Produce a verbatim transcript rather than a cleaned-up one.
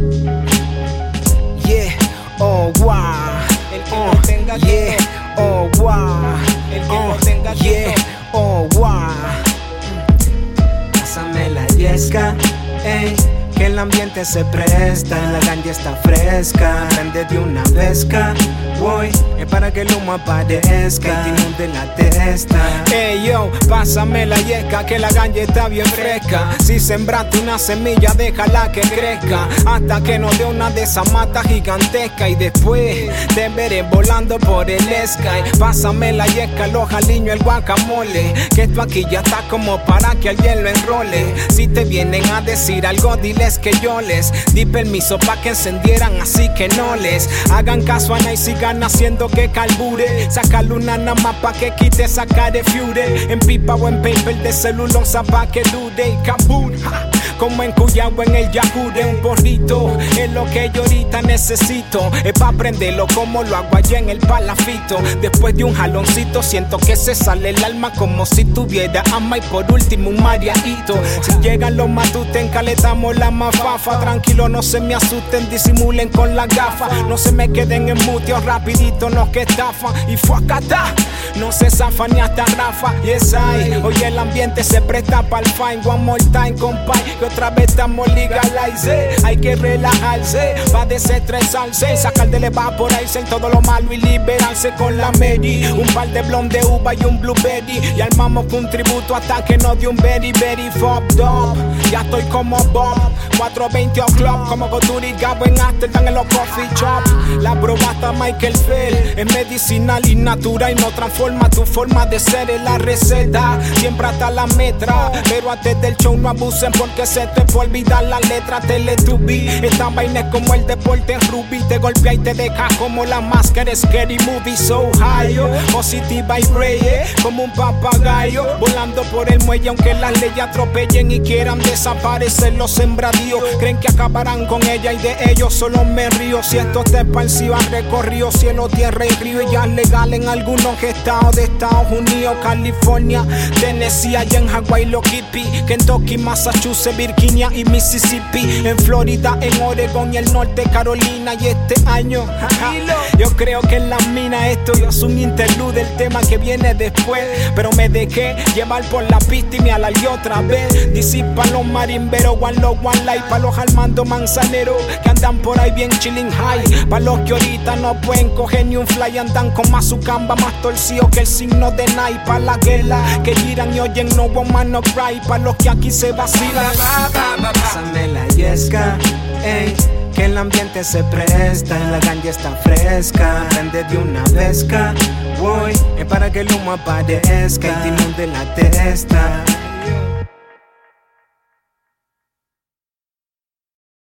Yeah, oh wow. El que no tenga Yeah, oh wow. El que Oh, no tenga yeah, oh wow. Pásame la yesca, ey, que el ambiente se presta, la ganja está fresca, prende de una vesca, voy, es para que el humo aparezca, y te inunde la testa. Ey yo, pásame la yesca, que la ganja está bien fresca. Si sembraste una semilla, déjala que crezca, hasta que nos dé una de esas matas gigantescas, y después te veré volando por el sky. Pásame la yesca, los jaliños, el guacamole, que esto aquí ya está como para que alguien lo enrole. Si te vienen a decir algo, diles que yo les di permiso pa' que encendieran, así que no les hagan caso a nadie, sigan haciendo que carbure. Sacarle una nada más pa' que quite esa cara de fiure, en pipa o en paper de celulosa pa' que dure. Y kaboom, ja, como en Cuyagua en el Yacure. Un porrito es lo que yo ahorita necesito, es pa' prenderlo como lo hago allá en el palafito. Después de un jaloncito siento que se sale el alma como si tuviera ama, y por último un mariadito. Si llegan los matutes encaletamos la mafafa, tranquilo no se me asusten, disimulen con las gafas, no se me queden en muteo, rapidito no que estafan. Y fuacata, no se zafan ni hasta Rafa. Yes I, hoy el ambiente se presta pa'l fine. One more time compay, que otra vez estamos legalize. Hay que relajarse, pa' desestresarse, sacar del evaporarse en todo lo malo y liberarse con la Mary. Un par de blonde de uva y un blueberry, y armamos con un tributo hasta que nos dio un very very fucked up. Ya estoy como Bob, cuatro veinte o'clock, como Goturi Gabo en Amsterdam en los coffee shop. La probata Michael Fell es medicinal y natural, y no transforma tu forma de ser en la receta. Siempre hasta la metra, pero antes del show no abusen porque se te puede olvidar la letra. Teletubby, esta vaina es como el deporte en rugby, te golpea y te deja como la máscara Scary Movie. So high, positive vibrate, como un papagayo volando por el muelle, aunque las leyes atropellen y quieran desaparecer los sembradíos. Creen que acabarán con ella y de ellos solo me río. Si estos te han recorrido cielo, tierra y río, y ya es legal en algunos estados de Estados Unidos, California, Tennessee, allá en Hawaii, Lokipi, Kentucky, Massachusetts, Virginia y Mississippi, en Florida, en Oregon y el norte Carolina. Y este año jaja, yo creo que en las minas esto yo soy un interlude, el tema que viene después, pero me dejé llevar por la pista y me alargué otra vez. Disipa los marimberos, one love, one life, pa' los Armando Manzanero que andan por ahí bien chilling high, pa' los que ahorita no pueden coger ni un fly, andan con más su camba más torcido que el signo de Nike. Pa' la guerra que giran y oyen no woman no cry, pa' los que aquí se vacilan. Pásame la yesca, ey, que el ambiente se presta, la ganja está fresca, prende de una vesca, voy, es para que el humo aparezca y te inunde la testa.